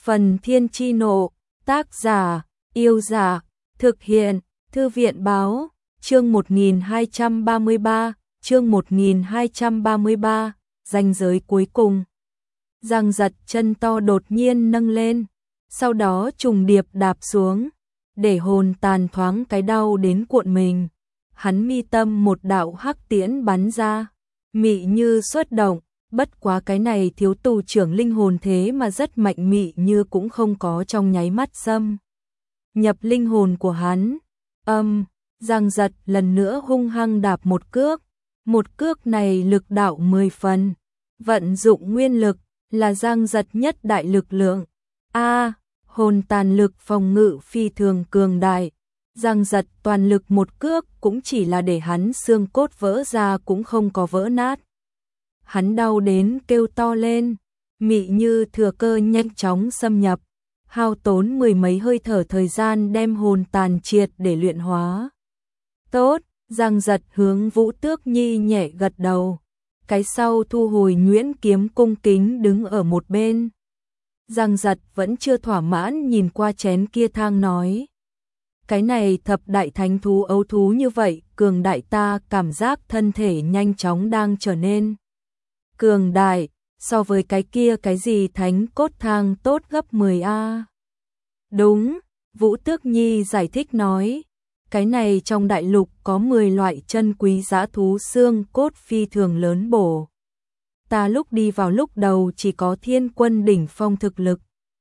Phần Thiên Chi Nộ, tác giả, Yêu Giả, thực hiện, Thư viện Báo, chương 1233, chương 1233, ranh giới cuối cùng. Giang Giật chân to đột nhiên nâng lên, sau đó trùng điệp đạp xuống, để hồn tàn thoáng cái đau đến cuộn mình. Hắn mi tâm một đạo hắc tiễn bắn ra, mị như xuất động, bất quá cái này thiếu tù trưởng linh hồn thế mà rất mạnh, mị như cũng không có trong nháy mắt xâm nhập linh hồn của hắn. Giang Giật lần nữa hung hăng đạp một cước này lực đạo 10 phần, vận dụng nguyên lực, là Giang Giật nhất đại lực lượng. Hồn tàn lực phòng ngự phi thường cường đại. Giang Giật toàn lực một cước cũng chỉ là để hắn xương cốt vỡ ra cũng không có vỡ nát. Hắn đau đến kêu to lên, mị như thừa cơ nhanh chóng xâm nhập, hao tốn mười mấy hơi thở thời gian đem hồn tàn triệt để luyện hóa. Tốt, Giang Giật hướng Vũ Tước Nhi nhẹ gật đầu, cái sau thu hồi nhuyễn kiếm cung kính đứng ở một bên. Giang Giật vẫn chưa thỏa mãn nhìn qua chén kia thang nói. Cái này thập đại thánh thú ấu thú như vậy, cường đại, ta cảm giác thân thể nhanh chóng đang trở nên cường đại, so với cái kia cái gì thánh cốt thang tốt gấp 10A. Đúng, Vũ Tước Nhi giải thích nói, cái này trong đại lục có 10 loại chân quý dã thú xương cốt phi thường lớn bổ. Ta lúc đi vào lúc đầu chỉ có thiên quân đỉnh phong thực lực.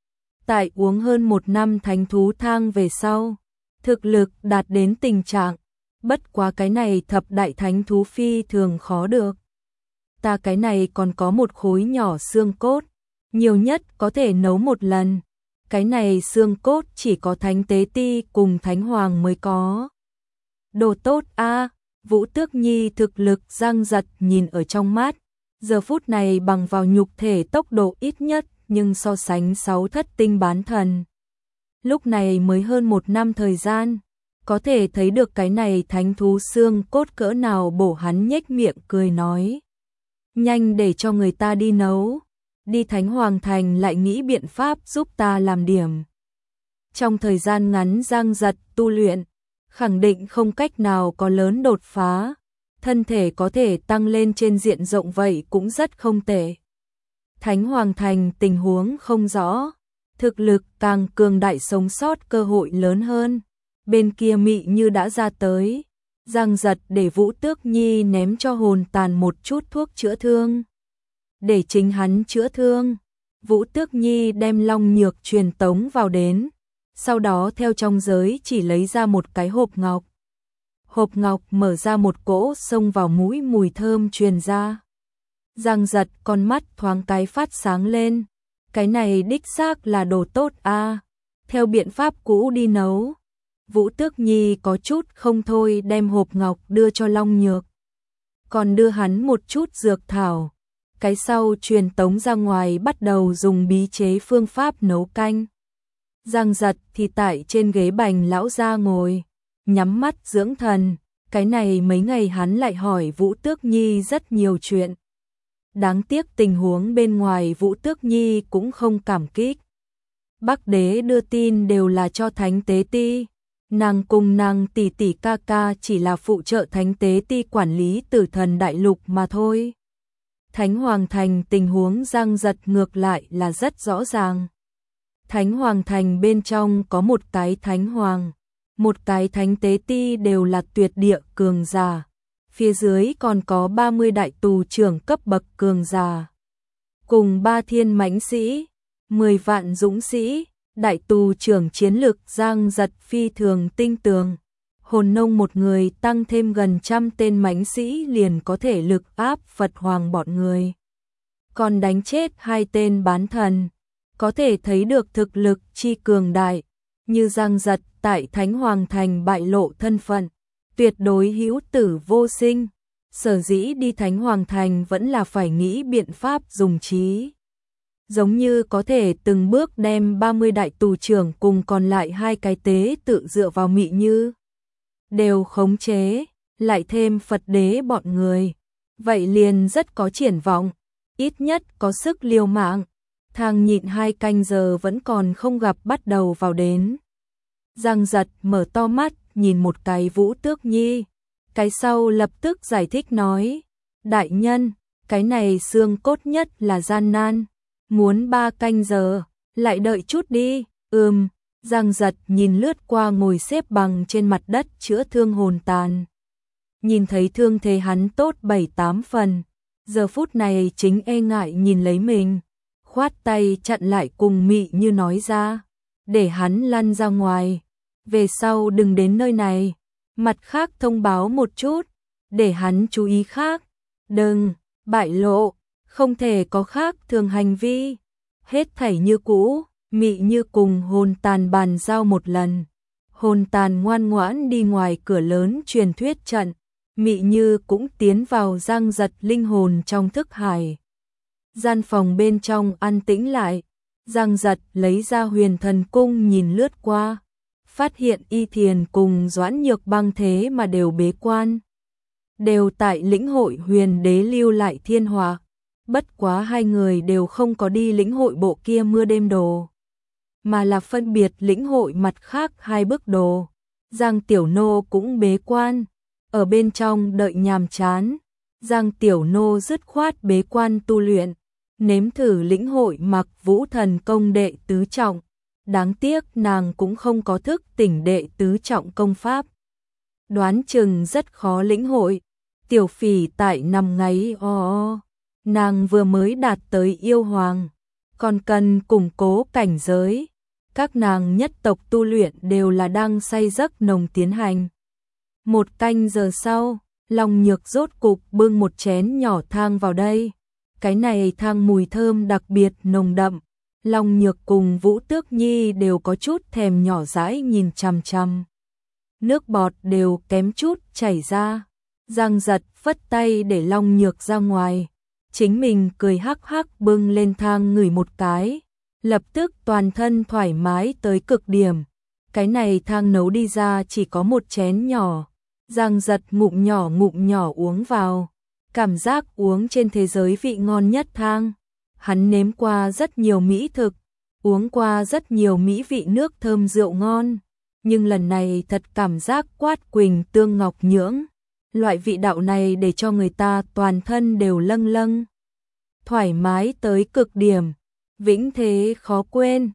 Tại uống hơn 1 năm thánh thú thang về sau, thực lực đạt đến tình trạng, bất quá cái này thập đại thánh thú phi thường khó được. Ta cái này còn có một khối nhỏ xương cốt, nhiều nhất có thể nấu một lần. Cái này xương cốt chỉ có thánh tế ti cùng thánh hoàng mới có. Đồ tốt a. Vũ Tước Nhi thực lực Giang Giật nhìn ở trong mắt, giờ phút này bằng vào nhục thể tốc độ ít nhất, nhưng so sánh 6 thất tinh bán thần. Lúc này mới hơn 1 năm thời gian, có thể thấy được cái này thánh thú xương cốt cỡ nào bổ. Hắn nhếch miệng cười nói. Nhanh để cho người ta đi nấu, đi Thánh Hoàng Thành lại nghĩ biện pháp giúp ta làm điểm. Trong thời gian ngắn Giang Giật tu luyện, khẳng định không cách nào có lớn đột phá, thân thể có thể tăng lên trên diện rộng vậy cũng rất không tệ. Thánh Hoàng Thành tình huống không rõ, thực lực càng cường đại sống sót cơ hội lớn hơn. Bên kia mị như đã ra tới, Giang Giật để Vũ Tước Nhi ném cho hồn tàn một chút thuốc chữa thương. Để chính hắn chữa thương, Vũ Tước Nhi đem long nhược truyền tống vào đến, sau đó theo trong giới chỉ lấy ra một cái hộp ngọc. Hộp ngọc mở ra, một cỗ xông vào mũi mùi thơm truyền ra. Giang Giật con mắt thoáng cái phát sáng lên, cái này đích xác là đồ tốt a. Theo biện pháp cũ đi nấu. Vũ Tước Nhi có chút không thôi đem hộp ngọc đưa cho Long Nhược, còn đưa hắn một chút dược thảo. Cái sau truyền tống ra ngoài bắt đầu dùng bí chế phương pháp nấu canh. Giang Giật thì tại trên ghế bành lão gia ngồi, nhắm mắt dưỡng thần. Cái này mấy ngày hắn lại hỏi Vũ Tước Nhi rất nhiều chuyện. Đáng tiếc tình huống bên ngoài Vũ Tước Nhi cũng không cảm kích. Bắc đế đưa tin đều là cho thánh tế ti. Nàng cùng nàng tỷ tỷ ca ca chỉ là phụ trợ thánh tế ti quản lý Tử Thần đại lục mà thôi. Thánh Hoàng Thành tình huống Giang Giật ngược lại là rất rõ ràng. Thánh Hoàng Thành bên trong có một cái thánh hoàng, một cái thánh tế ti đều là tuyệt địa cường giả. Phía dưới còn có 30 đại tù trưởng cấp bậc cường giả, cùng 3 thiên mãnh sĩ, 10 vạn dũng sĩ. Đại tù trưởng chiến lực Giang Giật phi thường tinh tường. Hồn nông một người tăng thêm gần 100 tên mãnh sĩ liền có thể lực áp Phật Hoàng bọn người. Còn đánh chết 2 tên bán thần, có thể thấy được thực lực chi cường đại. Như Giang Giật tại Thánh Hoàng Thành bại lộ thân phận, tuyệt đối hữu tử vô sinh. Sở dĩ đi Thánh Hoàng Thành vẫn là phải nghĩ biện pháp dùng trí. Giống như có thể từng bước đem 30 đại tù trưởng cùng còn lại 2 cái tế tự dựa vào mị như đều khống chế, lại thêm Phật đế bọn người. Vậy liền rất có triển vọng, ít nhất có sức liều mạng. Thang nhịn 2 canh giờ vẫn còn không gặp bắt đầu vào đến. Giang Giật mở to mắt, nhìn một cái Vũ Tước Nhi. Cái sau lập tức giải thích nói, đại nhân, cái này xương cốt nhất là gian nan. Muốn 3 canh giờ, lại đợi chút đi. Giang Giật nhìn lướt qua ngồi xếp bằng trên mặt đất chữa thương hồn tàn. Nhìn thấy thương thế hắn tốt 7-8 phần. Giờ phút này chính e ngại nhìn lấy mình. Khoát tay chặn lại cùng Mị Như nói ra. Để hắn lăn ra ngoài. Về sau đừng đến nơi này. Mặt khác thông báo một chút. Để hắn chú ý khác. Đừng, bại lộ. Không thể có khác thường hành vi. Hết thảy như cũ. Mị Như cùng hồn tàn bàn giao một lần. Hồn tàn ngoan ngoãn đi ngoài cửa lớn truyền thuyết trận. Mị Như cũng tiến vào Giang Giật linh hồn trong thức hải. Gian phòng bên trong an tĩnh lại. Giang Giật lấy ra Huyền Thần Cung nhìn lướt qua. Phát hiện Y Thiền cùng Doãn Nhược Băng thế mà đều bế quan. Đều tại lĩnh hội Huyền Đế lưu lại thiên hỏa. Bất quá hai người đều không có đi lĩnh hội bộ kia mưa đêm đồ. Mà là phân biệt lĩnh hội mặt khác 2 bức đồ. Giang Tiểu Nô cũng bế quan. Ở bên trong đợi nhàm chán. Giang Tiểu Nô dứt khoát bế quan tu luyện. Nếm thử lĩnh hội Mặc Vũ Thần Công đệ tứ trọng. Đáng tiếc nàng cũng không có thức tỉnh đệ tứ trọng công pháp. Đoán chừng rất khó lĩnh hội. Tiểu Phỉ tại nằm ngáy nàng vừa mới đạt tới yêu hoàng. Còn cần củng cố cảnh giới. Các nàng nhất tộc tu luyện đều là đang say giấc nồng tiến hành. 1 canh giờ sau, Long Nhược rốt cục bưng một chén nhỏ thang vào đây. Cái này thang mùi thơm đặc biệt nồng đậm. Long Nhược cùng Vũ Tước Nhi đều có chút thèm nhỏ dãi nhìn chằm chằm. Nước bọt đều kém chút chảy ra. Giang Giật phất tay để Long Nhược ra ngoài. Chính mình cười hắc hắc bưng lên thang ngửi một cái. Lập tức toàn thân thoải mái tới cực điểm. Cái này thang nấu đi ra chỉ có một chén nhỏ. Giang Giật ngụm nhỏ uống vào. Cảm giác uống trên thế giới vị ngon nhất thang. Hắn nếm qua rất nhiều mỹ thực, uống qua rất nhiều mỹ vị nước thơm rượu ngon. Nhưng lần này thật cảm giác quát quỳnh tương ngọc nhưỡng. Loại vị đạo này để cho người ta toàn thân đều lâng lâng. Thoải mái tới cực điểm. Vĩnh thế khó quên.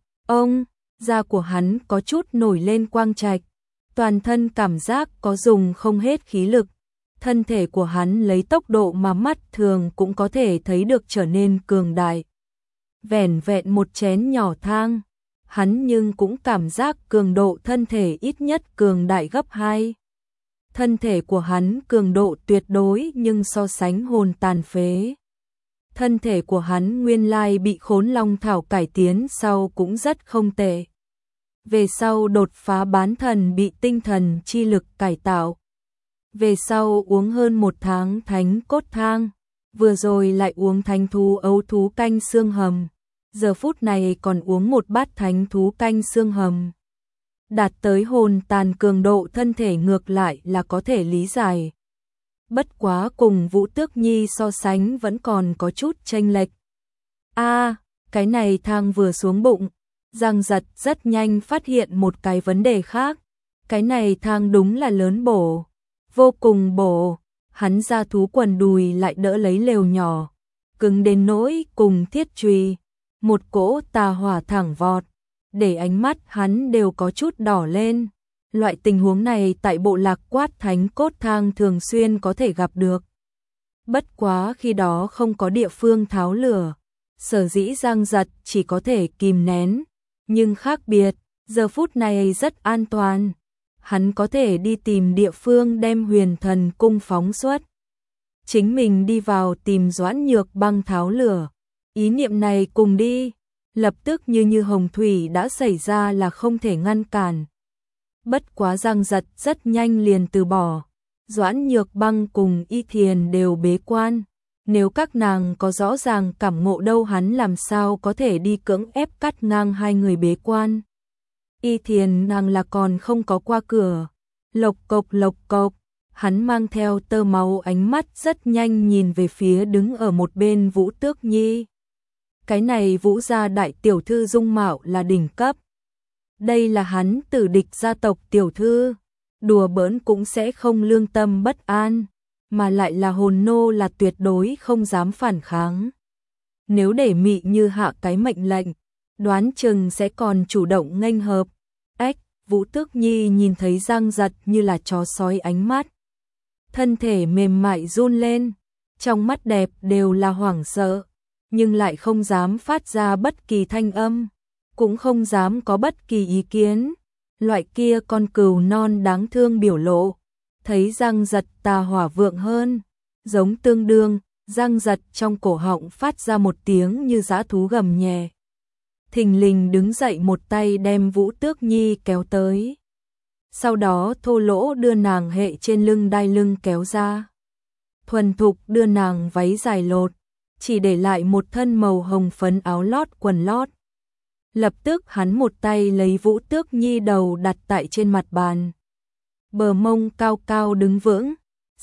Da của hắn có chút nổi lên quang trạch. Toàn thân cảm giác có dùng không hết khí lực. Thân thể của hắn lấy tốc độ mà mắt thường cũng có thể thấy được trở nên cường đại. Vẻn vẹn một chén nhỏ thang, hắn nhưng cũng cảm giác cường độ thân thể ít nhất cường đại gấp 2. Thân thể của hắn cường độ tuyệt đối nhưng so sánh hồn tàn phế. Thân thể của hắn nguyên lai bị Khốn Long Thảo cải tiến sau cũng rất không tệ. Về sau đột phá bán thần bị tinh thần chi lực cải tạo. Về sau uống hơn 1 tháng thánh cốt thang. Vừa rồi lại uống thánh thú ấu thú canh xương hầm. Giờ phút này còn uống 1 bát thánh thú canh xương hầm. Đạt tới hồn tàn cường độ thân thể ngược lại là có thể lý giải. Bất quá cùng Vũ Tước Nhi so sánh vẫn còn có chút chênh lệch. Cái này thang vừa xuống bụng. Giang Giật rất nhanh phát hiện một cái vấn đề khác. Cái này thang đúng là lớn bổ. Vô cùng bổ. Hắn ra thú quần đùi lại đỡ lấy lều nhỏ. Cứng đến nỗi cùng thiết chùy. Một cỗ tà hỏa thẳng vọt. Để ánh mắt hắn đều có chút đỏ lên. Loại tình huống này tại bộ lạc Quát Thánh Cốt Thang thường xuyên có thể gặp được. Bất quá khi đó không có địa phương tháo lửa. Sở dĩ Giang Giật chỉ có thể kìm nén. Nhưng khác biệt, giờ phút này rất an toàn. Hắn có thể đi tìm địa phương đem Huyền Thần Cung phóng xuất. Chính mình đi vào tìm Doãn Nhược Băng tháo lửa. Ý niệm này cùng đi. Lập tức như hồng thủy đã xảy ra là không thể ngăn cản. Bất quá Giang Giật rất nhanh liền từ bỏ. Doãn Nhược Băng cùng Y Thiền đều bế quan. Nếu các nàng có rõ ràng cảm ngộ đâu hắn làm sao có thể đi cưỡng ép cắt ngang hai người bế quan. Y Thiền nàng là còn không có qua cửa. Lộc cộc, hắn mang theo tơ máu ánh mắt rất nhanh nhìn về phía đứng ở một bên Vũ Tước Nhi. Cái này Vũ gia đại tiểu thư dung mạo là đỉnh cấp. Đây là hắn tử địch gia tộc tiểu thư, đùa bỡn cũng sẽ không lương tâm bất an, mà lại là hồn nô là tuyệt đối không dám phản kháng. Nếu để Mị Như hạ cái mệnh lệnh, đoán chừng sẽ còn chủ động nghênh hợp. Ếch, Vũ Tước Nhi nhìn thấy Giang Giật như là chó sói ánh mắt. Thân thể mềm mại run lên, trong mắt đẹp đều là hoảng sợ, nhưng lại không dám phát ra bất kỳ thanh âm, cũng không dám có bất kỳ ý kiến. Loại kia con cừu non đáng thương biểu lộ, thấy Giang Giật tà hỏa vượng hơn, giống tương đương, Giang Giật trong cổ họng phát ra một tiếng như dã thú gầm nhẹ. Thình lình đứng dậy một tay đem Vũ Tước Nhi kéo tới. Sau đó thô lỗ đưa nàng hệ trên lưng đai lưng kéo ra. Thuần thục đưa nàng váy dài lột, chỉ để lại một thân màu hồng phấn áo lót quần lót. Lập tức hắn một tay lấy Vũ Tước Nhi đầu đặt tại trên mặt bàn. Bờ mông cao cao đứng vững.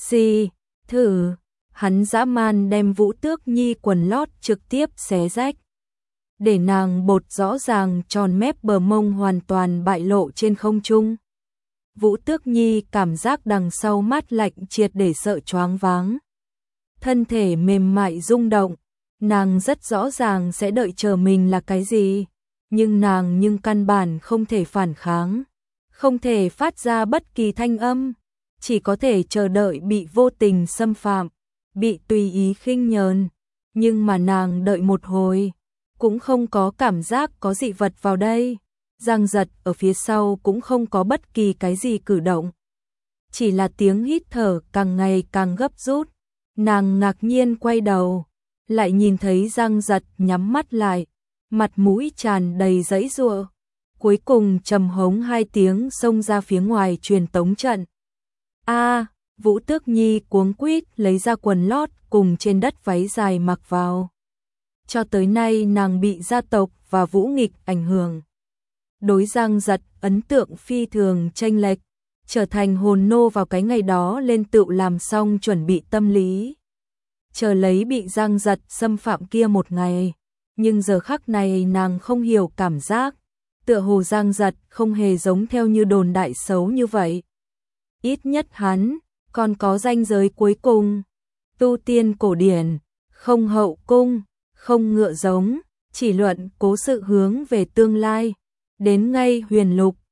Thử, hắn dã man đem Vũ Tước Nhi quần lót trực tiếp xé rách. Để nàng bột rõ ràng tròn mép bờ mông hoàn toàn bại lộ trên không trung. Vũ Tước Nhi cảm giác đằng sau mát lạnh triệt để sợ choáng váng. Thân thể mềm mại rung động, nàng rất rõ ràng sẽ đợi chờ mình là cái gì, nhưng nàng căn bản không thể phản kháng, không thể phát ra bất kỳ thanh âm, chỉ có thể chờ đợi bị vô tình xâm phạm, bị tùy ý khinh nhờn. Nhưng mà nàng đợi một hồi, cũng không có cảm giác có dị vật vào đây. Giang Giật ở phía sau cũng không có bất kỳ cái gì cử động. Chỉ là tiếng hít thở càng ngày càng gấp rút. Nàng ngạc nhiên quay đầu, lại nhìn thấy Giang Giật nhắm mắt lại, mặt mũi tràn đầy giãy giụa. Cuối cùng trầm hống hai tiếng xông ra phía ngoài truyền tống trận. Vũ Tước Nhi cuống quýt lấy ra quần lót cùng trên đất váy dài mặc vào. Cho tới nay nàng bị gia tộc và Vũ Nghịch ảnh hưởng. Đối Giang Giật ấn tượng phi thường chênh lệch, trở thành hồn nô vào cái ngày đó lên tựu làm xong chuẩn bị tâm lý. Chờ lấy bị Giang Giật xâm phạm kia một ngày, nhưng giờ khắc này nàng không hiểu cảm giác, tựa hồ Giang Giật không hề giống theo như đồn đại xấu như vậy. Ít nhất hắn còn có ranh giới cuối cùng. Tu tiên cổ điển, không hậu cung, không ngựa giống, chỉ luận cố sự hướng về tương lai. Đến ngay huyền lục,